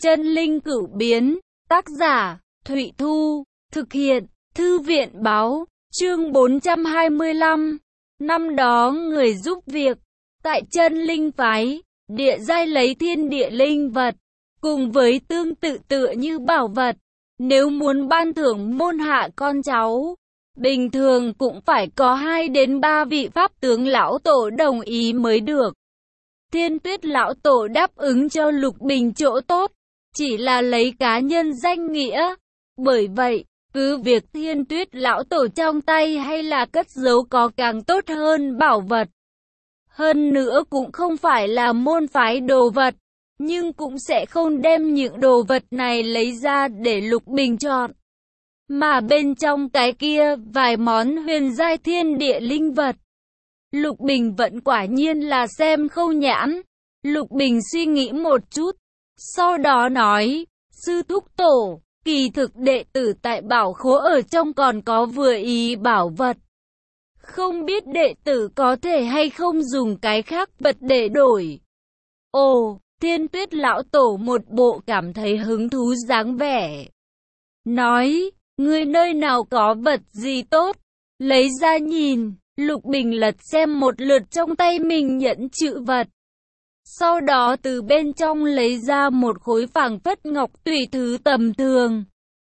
Chân linh cửu biến, tác giả, Thụy Thu, thực hiện, Thư viện báo, chương 425. Năm đó người giúp việc, tại chân linh phái, địa giai lấy thiên địa linh vật, cùng với tương tự tựa như bảo vật. Nếu muốn ban thưởng môn hạ con cháu, bình thường cũng phải có 2 đến 3 vị pháp tướng lão tổ đồng ý mới được. Thiên Tuyết lão tổ đáp ứng cho Lục Bình chỗ tốt, chỉ là lấy cá nhân danh nghĩa. Bởi vậy, cứ việc Thiên Tuyết lão tổ trong tay hay là cất giấu có càng tốt hơn bảo vật. Hơn nữa cũng không phải là môn phái đồ vật, nhưng cũng sẽ không đem những đồ vật này lấy ra để Lục Bình chọn. Mà bên trong cái kia vài món huyền giai thiên địa linh vật, Lục Bình vẫn quả nhiên là xem khâu nhãn. Lục Bình suy nghĩ một chút, sau đó nói, sư thúc tổ, kỳ thực đệ tử tại bảo khố ở trong còn có vừa ý bảo vật. Không biết đệ tử có thể hay không dùng cái khác vật để đổi. Ồ, Thiên Tuyết lão tổ một bộ cảm thấy hứng thú dáng vẻ. Nói, ngươi nơi nào có vật gì tốt, lấy ra nhìn. Lục Bình lật xem một lượt trong tay mình nhẫn chữ vật. Sau đó từ bên trong lấy ra một khối phảng phất ngọc tùy thứ tầm thường.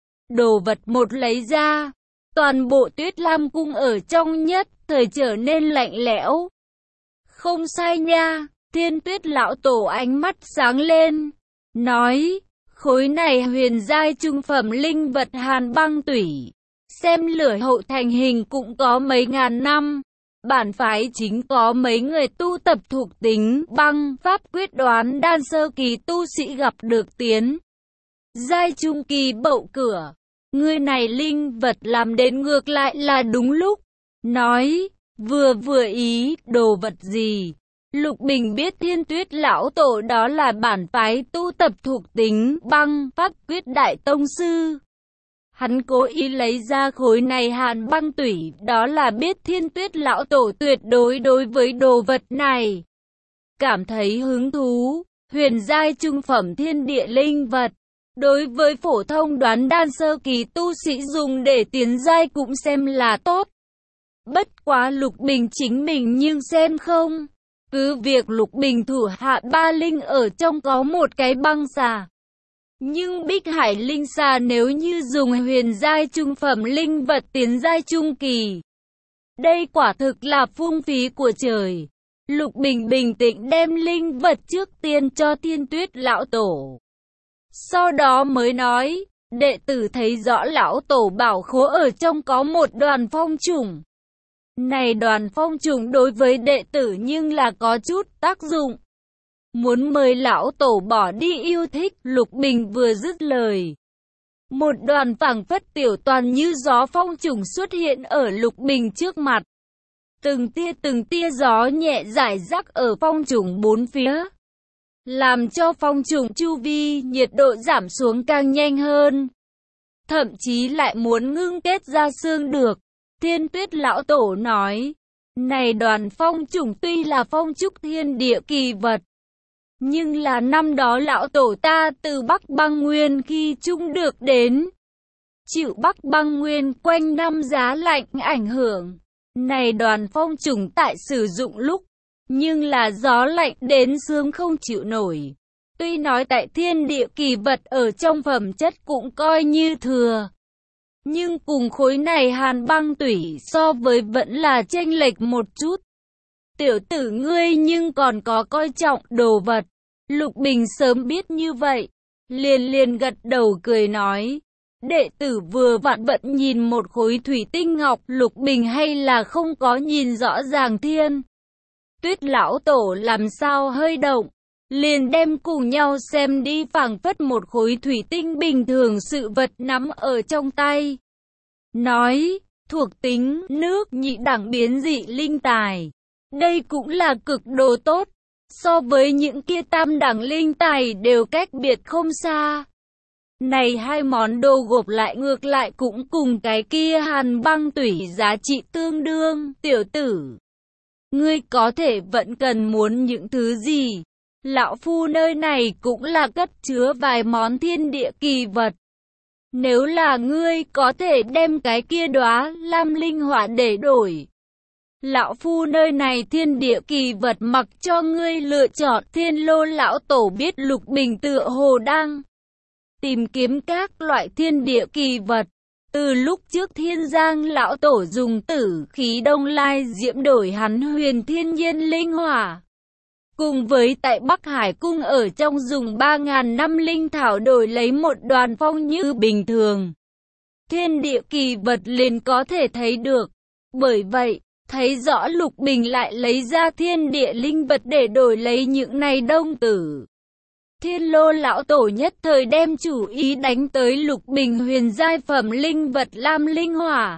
Đồ vật một lấy ra, toàn bộ Tuyết Lam cung ở trong nhất thời trở nên lạnh lẽo. Không sai nha, Thiên Tuyết lão tổ ánh mắt sáng lên, nói, khối này huyền giai trung phẩm linh vật hàn băng tủy. Xem lửa hậu thành hình cũng có mấy ngàn năm. Bản phái chính có mấy người tu tập thuộc tính băng pháp quyết đoán đan sơ kỳ tu sĩ gặp được tiến giai trung kỳ bậu cửa. Người này linh vật làm đến ngược lại là đúng lúc. Nói, vừa ý, đồ vật gì? Lục Bình biết Thiên Tuyết lão tổ đó là bản phái tu tập thuộc tính băng pháp quyết đại tông sư. Hắn cố ý lấy ra khối này hàn băng tủy, đó là biết Thiên Tuyết lão tổ tuyệt đối đối với đồ vật này cảm thấy hứng thú. Huyền giai trung phẩm thiên địa linh vật, đối với phổ thông đoán đan sơ kỳ tu sĩ dùng để tiến giai cũng xem là tốt. Bất quá Lục Bình chính mình nhưng xem không. Cứ việc Lục Bình thủ hạ 3 linh ở trong có một cái băng xà. Nhưng Bích Hải linh xà nếu như dùng huyền giai trung phẩm linh vật tiến giai trung kỳ, đây quả thực là phung phí của trời. Lục Bình bình tĩnh đem linh vật trước tiên cho Thiên Tuyết lão tổ. Sau đó mới nói, đệ tử thấy rõ lão tổ bảo khố ở trong có một đoàn phong trùng. Này đoàn phong trùng đối với đệ tử nhưng là có chút tác dụng. Muốn mời lão tổ bỏ đi yêu thích. Lục Bình vừa dứt lời, một đoàn phảng phất tiểu toàn như gió phong trùng xuất hiện ở Lục Bình trước mặt. Từng tia gió nhẹ rải rác ở phong trùng bốn phía, làm cho phong trùng chu vi nhiệt độ giảm xuống càng nhanh hơn, thậm chí lại muốn ngưng kết ra xương được. Thiên Tuyết lão tổ nói, này đoàn phong trùng tuy là phong trúc thiên địa kỳ vật, nhưng là năm đó lão tổ ta từ Bắc Băng Nguyên khi chung được đến. Chịu Bắc Băng Nguyên quanh năm giá lạnh ảnh hưởng. Này đoàn phong trùng tại sử dụng lúc, nhưng là gió lạnh đến xương không chịu nổi. Tuy nói tại thiên địa kỳ vật ở trong phẩm chất cũng coi như thừa, nhưng cùng khối này hàn băng tủy so với vẫn là chênh lệch một chút. Tiểu tử ngươi nhưng còn có coi trọng đồ vật. Lục Bình sớm biết như vậy, liền gật đầu cười nói, đệ tử vừa vặn bận nhìn một khối thủy tinh ngọc. Lục Bình hay là không có nhìn rõ ràng Thiên Tuyết lão tổ làm sao hơi động, liền đem cùng nhau xem đi. Phảng phất một khối thủy tinh bình thường sự vật nắm ở trong tay. Nói, thuộc tính nước nhị đẳng biến dị linh tài, đây cũng là cực đồ tốt. So với những kia tam đẳng linh tài đều cách biệt không xa. Này hai món đồ gộp lại ngược lại cũng cùng cái kia hàn băng tủy giá trị tương đương. Tiểu tử, ngươi có thể vẫn cần muốn những thứ gì? Lão phu nơi này cũng là cất chứa vài món thiên địa kỳ vật. Nếu là ngươi có thể đem cái kia đóa lam linh hỏa để đổi. Lão phu nơi này thiên địa kỳ vật mặc cho ngươi lựa chọn. Thiên Lô lão tổ biết Lục Bình tựa hồ đang tìm kiếm các loại thiên địa kỳ vật. Từ lúc trước Thiên Giang lão tổ dùng tử khí Đông Lai diễm đổi hắn huyền thiên nhiên linh hỏa. Cùng với tại Bắc Hải cung ở trong dùng 3.000 năm linh thảo đổi lấy một đoàn phong như bình thường. Thiên địa kỳ vật liền có thể thấy được. Bởi vậy, thấy rõ Lục Bình lại lấy ra thiên địa linh vật để đổi lấy những này đông tử. Thiên Lô lão tổ nhất thời đem chủ ý đánh tới Lục Bình huyền giai phẩm linh vật lam linh hỏa.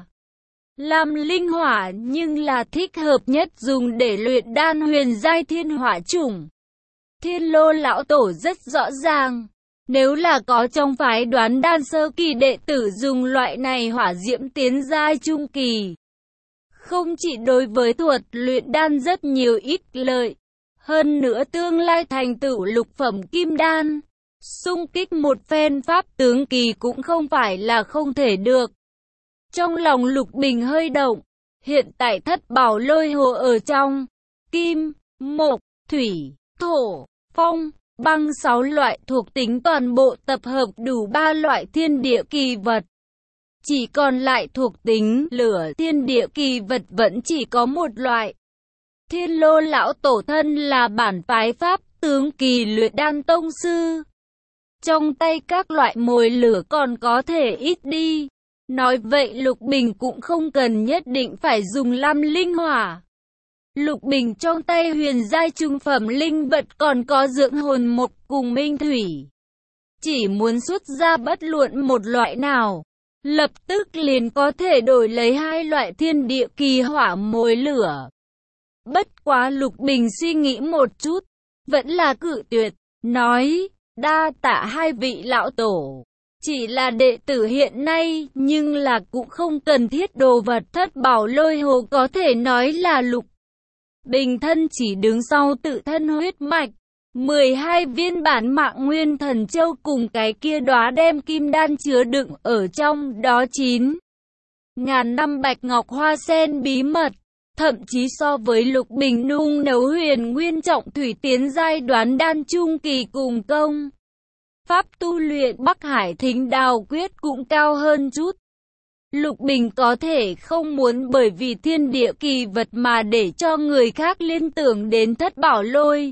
Lam linh hỏa nhưng là thích hợp nhất dùng để luyện đan huyền giai thiên hỏa chủng. Thiên Lô lão tổ rất rõ ràng, nếu là có trong phái Đoán Đan sơ kỳ đệ tử dùng loại này hỏa diễm tiến giai trung kỳ, không chỉ đối với thuật luyện đan rất nhiều ích lợi, hơn nữa tương lai thành tựu lục phẩm kim đan, xung kích một phen pháp tướng kỳ cũng không phải là không thể được. Trong lòng Lục Bình hơi động, hiện tại thất bảo lôi hồ ở trong, kim, mộc, thủy, thổ, phong, băng 6 loại thuộc tính toàn bộ tập hợp đủ 3 loại thiên địa kỳ vật. Chỉ còn lại thuộc tính lửa thiên địa kỳ vật vẫn chỉ có một loại. Thiên Lô lão tổ thân là bản phái pháp tướng kỳ luyện đan tông sư. Trong tay các loại mồi lửa còn có thể ít đi. Nói vậy Lục Bình cũng không cần nhất định phải dùng lam linh hỏa. Lục Bình trong tay huyền giai trung phẩm linh vật còn có dưỡng hồn mộc cùng minh thủy. Chỉ muốn xuất ra bất luận một loại nào, lập tức liền có thể đổi lấy 2 loại thiên địa kỳ hỏa mồi lửa. Bất quá Lục Bình suy nghĩ một chút, vẫn là cự tuyệt, nói, đa tạ 2 vị lão tổ. Chỉ là đệ tử hiện nay, nhưng là cũng không cần thiết đồ vật. Thất bảo lôi hồ có thể nói là Lục Bình thân chỉ đứng sau tự thân huyết mạch. 12 viên bản mạng nguyên thần châu cùng cái kia đóa đem kim đan chứa đựng ở trong đó 9.000 năm bạch ngọc hoa sen bí mật. Thậm chí so với Lục Bình nung nấu huyền nguyên trọng thủy tiến giai Đoán Đan trung kỳ cùng công pháp tu luyện Bắc Hải Thính Đào Quyết cũng cao hơn chút. Lục Bình có thể không muốn bởi vì thiên địa kỳ vật mà để cho người khác liên tưởng đến thất bảo lôi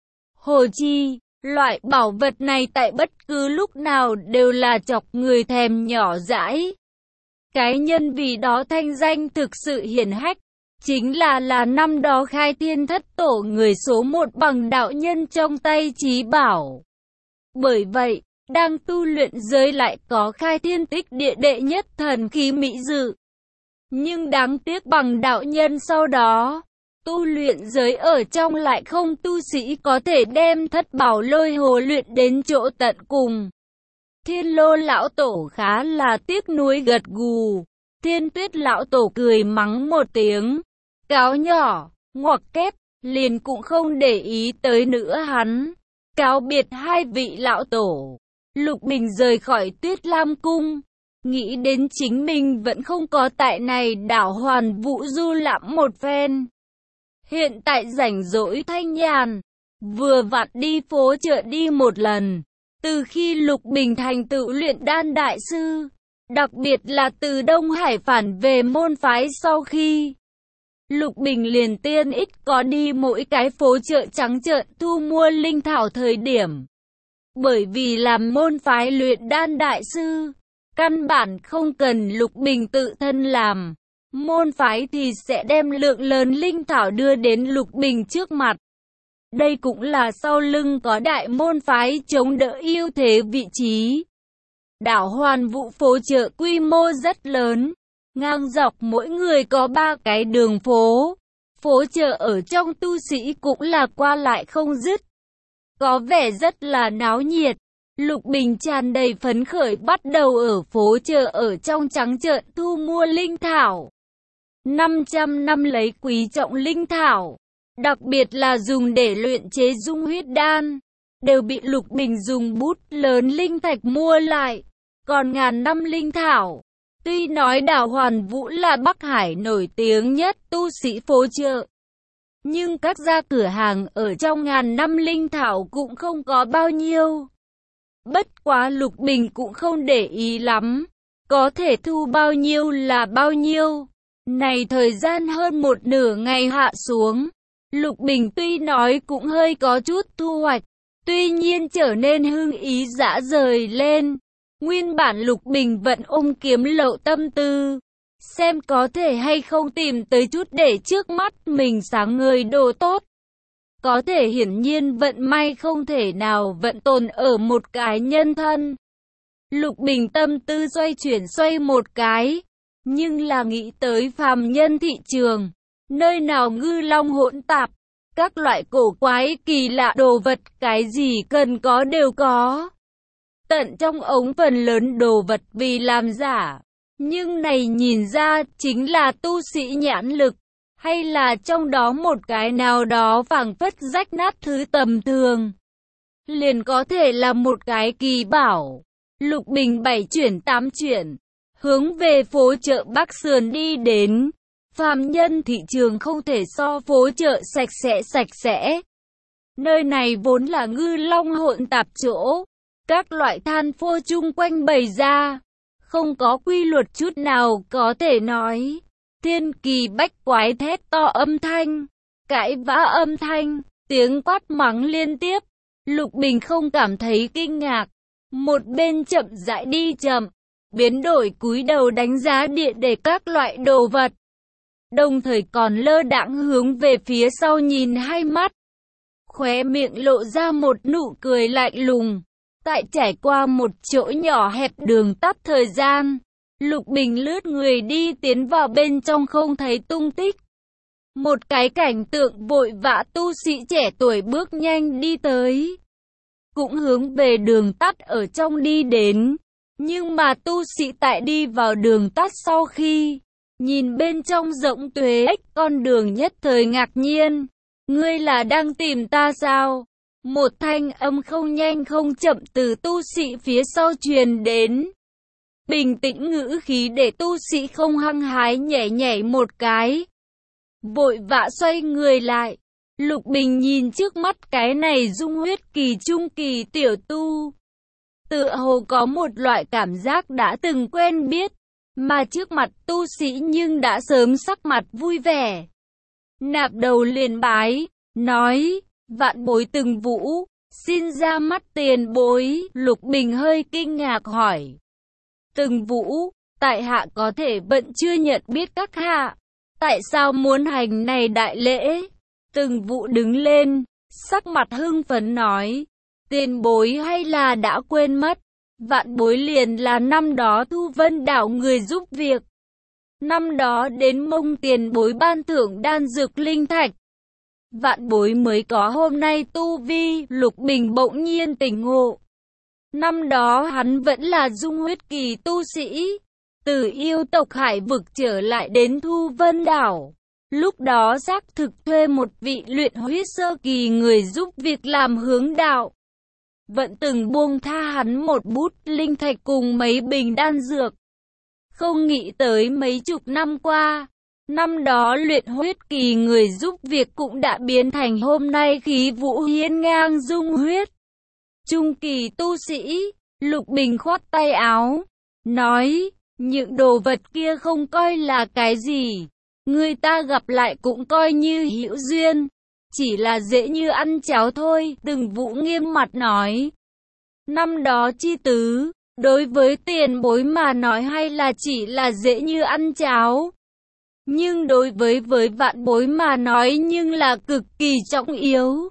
hồ chi. Loại bảo vật này tại bất cứ lúc nào đều là chọc người thèm nhỏ dãi. Cái nhân vì đó thanh danh thực sự hiển hách, chính là năm đó khai thiên thất tổ người số 1 bằng đạo nhân trong tay chí bảo. Bởi vậy, đang tu luyện giới lại có khai thiên tích địa đệ nhất thần khí mỹ dự. Nhưng đáng tiếc bằng đạo nhân sau đó, tu luyện giới ở trong lại không tu sĩ có thể đem thất bảo lôi hồ luyện đến chỗ tận cùng. Thiên Lô lão tổ khá là tiếc nuối gật gù. Thiên Tuyết lão tổ cười mắng một tiếng, cáo nhỏ, ngoặc kép, liền cũng không để ý tới nữa hắn. Cáo biệt 2 vị lão tổ, Lục Bình rời khỏi Tuyết Lam Cung, nghĩ đến chính mình vẫn không có tại này đảo Hoàn Vũ du lãm một phen. Hiện tại rảnh rỗi thanh nhàn, vừa vặn đi phố chợ đi một lần. Từ khi Lục Bình thành tựu luyện đan đại sư, đặc biệt là từ Đông Hải phản về môn phái sau khi, Lục Bình liền tiên ít có đi mỗi cái phố chợ trắng trợn thu mua linh thảo thời điểm. Bởi vì làm môn phái luyện đan đại sư, căn bản không cần Lục Bình tự thân làm. Môn phái thì sẽ đem lượng lớn linh thảo đưa đến Lục Bình trước mặt. Đây cũng là sau lưng có đại môn phái chống đỡ ưu thế vị trí. Đảo Hoàn Vũ phố chợ quy mô rất lớn. Ngang dọc mỗi người có 3 cái đường phố. Phố chợ ở trong tu sĩ cũng là qua lại không dứt. Có vẻ rất là náo nhiệt. Lục Bình tràn đầy phấn khởi bắt đầu ở phố chợ ở trong trắng trợn thu mua linh thảo. 500 năm lấy quý trọng linh thảo. đặc biệt là dùng để luyện chế dung huyết đan, đều bị Lục Bình dùng bút lớn linh thạch mua lại. Còn ngàn năm linh thảo, tuy nói Đào Hoàn Vũ là Bắc Hải nổi tiếng nhất tu sĩ phố chợ, nhưng các gia cửa hàng ở trong ngàn năm linh thảo cũng không có bao nhiêu. Bất quá Lục Bình cũng không để ý lắm, có thể thu bao nhiêu là bao nhiêu. Này thời gian hơn một nửa ngày hạ xuống, Lục Bình tuy nói cũng hơi có chút thu hoạch, tuy nhiên trở nên hưng ý dã rời lên. Nguyên bản Lục Bình vẫn ôm kiếm lậu tâm tư, xem có thể hay không tìm tới chút để trước mắt mình sáng ngời đồ tốt. Có thể hiển nhiên vận may không thể nào vận tồn ở một cái nhân thân. Lục Bình tâm tư xoay một cái, nhưng là nghĩ tới phàm nhân thị trường, nơi nào ngư long hỗn tạp, các loại cổ quái kỳ lạ đồ vật cái gì cần có đều có. Tận trong ống phần lớn đồ vật vì làm giả, nhưng này nhìn ra chính là tu sĩ nhãn lực, hay là trong đó một cái nào đó phảng phất rách nát thứ tầm thường, liền có thể là một cái kỳ bảo. Lục Bình 7 chuyển 8 chuyển, hướng về phố chợ Bắc Sườn đi đến. Phàm nhân thị trường không thể so phố chợ sạch sẽ. Nơi này vốn là ngư long hỗn tạp chỗ, các loại than phô chung quanh bày ra, không có quy luật chút nào có thể nói. Thiên kỳ bách quái thét to âm thanh, cãi vã âm thanh, tiếng quát mắng liên tiếp. Lục Bình không cảm thấy kinh ngạc, một bên chậm rãi đi chậm, biến đổi cúi đầu đánh giá địa để các loại đồ vật, đồng thời còn lơ đãng hướng về phía sau nhìn hai mắt, khóe miệng lộ ra một nụ cười lạnh lùng. Tại trải qua một chỗ nhỏ hẹp đường tắt thời gian, Lục Bình lướt người đi tiến vào bên trong không thấy tung tích. Một cái cảnh tượng vội vã tu sĩ trẻ tuổi bước nhanh đi tới, cũng hướng về đường tắt ở trong đi đến. Nhưng mà tu sĩ tại đi vào đường tắt sau khi nhìn bên trong rộng tuế con đường nhất thời ngạc nhiên. Ngươi là đang tìm ta sao? Một thanh âm không nhanh không chậm từ tu sĩ phía sau truyền đến. Bình tĩnh ngữ khí để tu sĩ không hăng hái nhảy một cái, vội vã xoay người lại. Lục Bình nhìn trước mắt cái này dung huyết kỳ trung kỳ tiểu tu, tựa hồ có một loại cảm giác đã từng quen biết, mà trước mặt tu sĩ nhưng đã sớm sắc mặt vui vẻ. Nạp đầu liền bái, nói: Vạn bối Từng Vũ, xin ra mắt tiền bối. Lục Bình hơi kinh ngạc hỏi: Từng Vũ, tại hạ có thể vẫn chưa nhận biết các hạ, tại sao muốn hành này đại lễ? Từng Vũ đứng lên, sắc mặt hưng phấn nói: Tiền bối hay là đã quên mất, vạn bối liền là năm đó Thu Vân đảo người giúp việc. Năm đó đến mông tiền bối ban thưởng đan dược linh thạch, vạn bối mới có hôm nay tu vi. Lục Bình bỗng nhiên tỉnh ngộ. Năm đó hắn vẫn là dung huyết kỳ tu sĩ, từ yêu tộc Hải vực trở lại đến Thu Vân đảo. Lúc đó xác thực thuê một vị luyện huyết sơ kỳ người giúp việc làm hướng đạo, vẫn từng buông tha hắn một bút linh thạch cùng mấy bình đan dược. Không nghĩ tới mấy chục năm qua, năm đó luyện huyết kỳ người giúp việc cũng đã biến thành hôm nay khí vũ hiên ngang dung huyết trung kỳ tu sĩ. Lục Bình khoát tay áo, nói: Những đồ vật kia không coi là cái gì, người ta gặp lại cũng coi như hữu duyên, chỉ là dễ như ăn cháo thôi. Từng Vũ nghiêm mặt nói: Năm đó chi tứ, đối với tiền bối mà nói hay là chỉ là dễ như ăn cháo, nhưng đối với vạn bối mà nói nhưng là cực kỳ trọng yếu.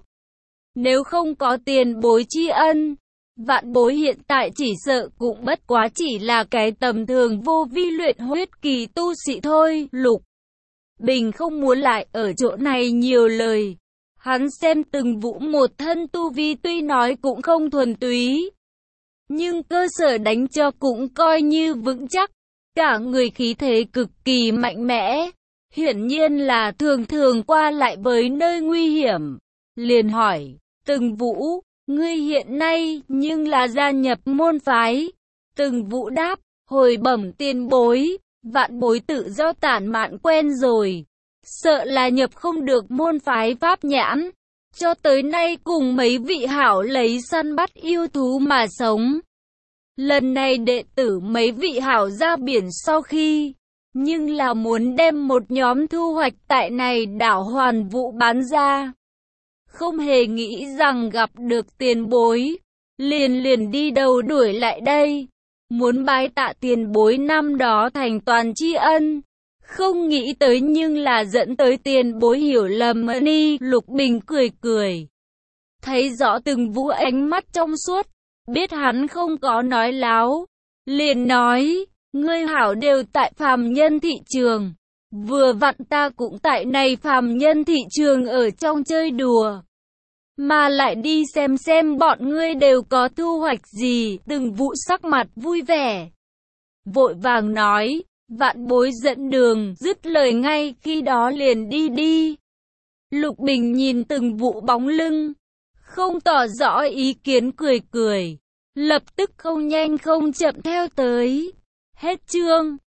Nếu không có tiền bối tri ân, vạn bối hiện tại chỉ sợ cũng bất quá chỉ là cái tầm thường vô vi luyện huyết kỳ tu sĩ thôi. Lục Bình không muốn lại ở chỗ này nhiều lời. Hắn xem Từng Vũ một thân tu vi tuy nói cũng không thuần túy, nhưng cơ sở đánh cho cũng coi như vững chắc, cả người khí thế cực kỳ mạnh mẽ. hiển nhiên là thường thường qua lại với nơi nguy hiểm. Liền hỏi, Từng Vũ, ngươi hiện nay nhưng là gia nhập môn phái. Từng Vũ đáp, hồi bẩm tiền bối, vạn bối tự do tản mạn quen rồi, sợ là nhập không được môn phái pháp nhãn. Cho tới nay cùng mấy vị hảo lấy săn bắt yêu thú mà sống. Lần này đệ tử mấy vị hảo ra biển sau khi, nhưng là muốn đem một nhóm thu hoạch tại này đảo Hoàn Vũ bán ra. Không hề nghĩ rằng gặp được tiền bối, liền đi đầu đuổi lại đây. Muốn bái tạ tiền bối năm đó thành toàn tri ân. Không nghĩ tới nhưng là dẫn tới tiền bối hiểu lầm đi. Lục Bình cười. Thấy rõ Từng Vũ ánh mắt trong suốt, biết hắn không có nói láo. Liền nói, ngươi hảo đều tại phàm nhân thị trường. Vừa vặn ta cũng tại này phàm nhân thị trường ở trong chơi đùa. Mà lại đi xem bọn ngươi đều có thu hoạch gì. Từng Vũ sắc mặt vui vẻ, vội vàng nói, vạn bối dẫn đường. Dứt lời ngay khi đó liền đi. Lục Bình nhìn Từng Vũ bóng lưng, không tỏ rõ ý kiến, cười. Lập tức không nhanh không chậm theo tới. Hết chương.